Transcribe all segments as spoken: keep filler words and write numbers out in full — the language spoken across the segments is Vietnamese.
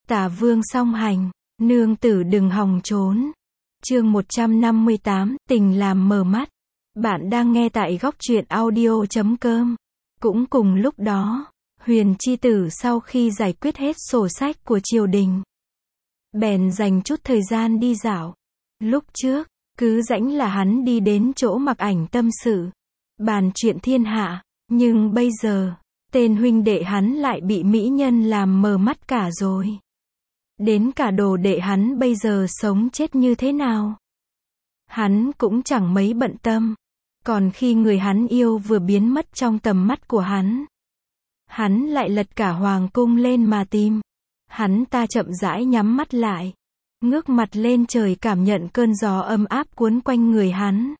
Tả vương song hành, nương tử đừng hòng trốn. Chương một trăm năm mươi tám, tình làm mờ mắt. Bạn đang nghe tại góc truyện audio chấm com. Cũng cùng lúc đó, Huyền chi tử sau khi giải quyết hết sổ sách của triều đình, bèn dành chút thời gian đi dạo. Lúc trước, cứ rảnh là hắn đi đến chỗ Mặc Ảnh tâm sự, bàn chuyện thiên hạ, nhưng bây giờ, tên huynh đệ hắn lại bị mỹ nhân làm mờ mắt cả rồi. Đến cả đồ đệ hắn bây giờ sống chết như thế nào, hắn cũng chẳng mấy bận tâm. Còn khi người hắn yêu vừa biến mất trong tầm mắt của hắn, hắn lại lật cả hoàng cung lên mà tìm. Hắn ta chậm rãi nhắm mắt lại, ngước mặt lên trời cảm nhận cơn gió ấm áp cuốn quanh người hắn.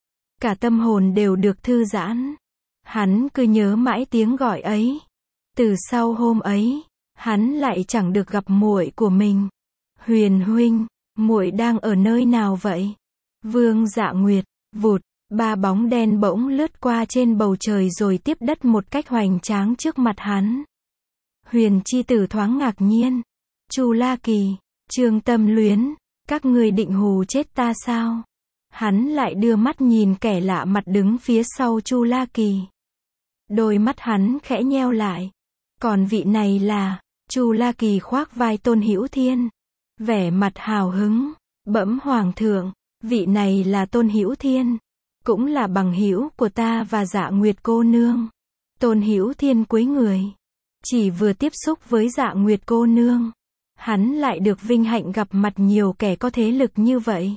Cả tâm hồn đều được thư giãn. Hắn cứ nhớ mãi tiếng gọi ấy. Từ sau hôm ấy, hắn lại chẳng được gặp muội của mình. Huyền huynh, muội đang ở nơi nào vậy? Vương Dạ Nguyệt, vụt, ba bóng đen bỗng lướt qua trên bầu trời rồi tiếp đất một cách hoành tráng trước mặt hắn. Huyền chi tử thoáng ngạc nhiên. Chu La Kỳ, Trương Tâm Luyến, các ngươi định hù chết ta sao? Hắn lại đưa mắt nhìn kẻ lạ mặt đứng phía sau Chu La Kỳ. Đôi mắt hắn khẽ nheo lại. Còn vị này là... Chu La Kỳ khoác vai Tôn Hữu Thiên, vẻ mặt hào hứng. Bẩm hoàng thượng, vị này là Tôn Hữu Thiên, cũng là bằng hữu của ta và Dạ Nguyệt cô nương. Tôn Hữu Thiên cúi người, chỉ vừa tiếp xúc với Dạ Nguyệt cô nương, hắn lại được vinh hạnh gặp mặt nhiều kẻ có thế lực như vậy.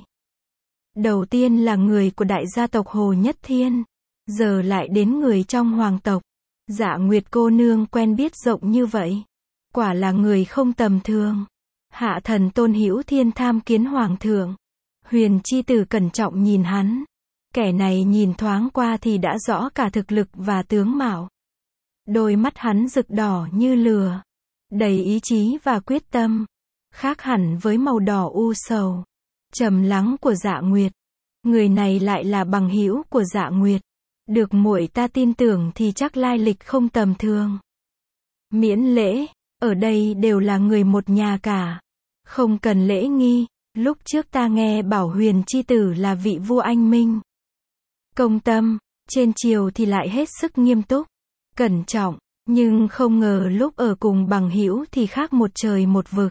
Đầu tiên là người của đại gia tộc Hồ Nhất Thiên, giờ lại đến người trong hoàng tộc. Dạ Nguyệt cô nương quen biết rộng như vậy, quả là người không tầm thường. Hạ thần Tôn Hữu Thiên tham kiến hoàng thượng. Huyền chi tử cẩn trọng nhìn hắn. Kẻ này nhìn thoáng qua thì đã rõ cả thực lực và tướng mạo. Đôi mắt hắn rực đỏ như lửa, đầy ý chí và quyết tâm, khác hẳn với màu đỏ u sầu, trầm lắng của Dạ Nguyệt. Người này lại là bằng hữu của Dạ Nguyệt, được muội ta tin tưởng thì chắc lai lịch không tầm thường. Miễn lễ, ở đây đều là người một nhà cả, không cần lễ nghi. Lúc trước ta nghe bảo Huyền chi tử là vị vua anh minh, công tâm, trên triều thì lại hết sức nghiêm túc, cẩn trọng, nhưng không ngờ lúc ở cùng bằng hữu thì khác một trời một vực.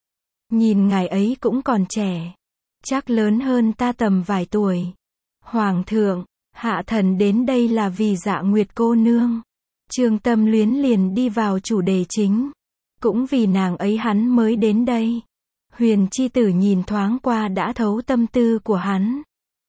Nhìn ngài ấy cũng còn trẻ, chắc lớn hơn ta tầm vài tuổi. Hoàng thượng, hạ thần đến đây là vì Dạ Nguyệt cô nương. Trương Tâm Luyến liền đi vào chủ đề chính. Cũng vì nàng ấy hắn mới đến đây. Huyền chi tử nhìn thoáng qua đã thấu tâm tư của hắn.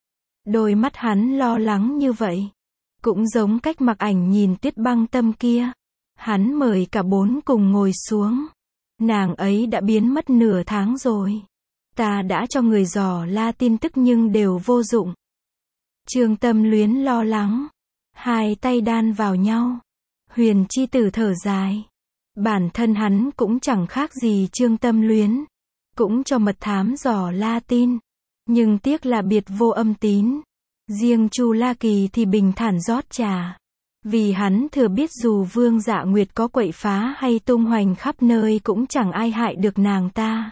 Đôi mắt hắn lo lắng như vậy, cũng giống cách Mặc Ảnh nhìn Tuyết Băng Tâm kia. Hắn mời cả bốn cùng ngồi xuống. Nàng ấy đã biến mất nửa tháng rồi. Ta đã cho người dò la tin tức nhưng đều vô dụng. Trương Tâm Luyến lo lắng, hai tay đan vào nhau. Huyền chi tử thở dài. Bản thân hắn cũng chẳng khác gì Trương Tâm Luyến, cũng cho mật thám dò la tin, nhưng tiếc là biệt vô âm tín. Riêng Chu La Kỳ thì bình thản rót trà, vì hắn thừa biết dù Vương Dạ Nguyệt có quậy phá hay tung hoành khắp nơi cũng chẳng ai hại được nàng ta.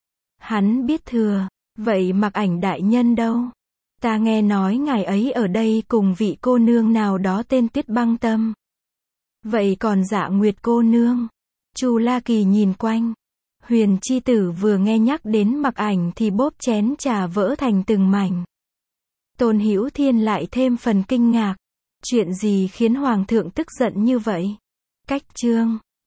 Hắn biết thừa. Vậy Mặc Ảnh đại nhân đâu? Ta nghe nói ngài ấy ở đây cùng vị cô nương nào đó tên Tuyết Băng Tâm. Vậy còn Dạ Nguyệt cô nương? Chu La Kỳ nhìn quanh. Huyền chi tử vừa nghe nhắc đến Mặc Ảnh thì bóp chén trà vỡ thành từng mảnh. Tôn Hữu Thiên lại thêm phần kinh ngạc. Chuyện gì khiến hoàng thượng tức giận như vậy? Cách chương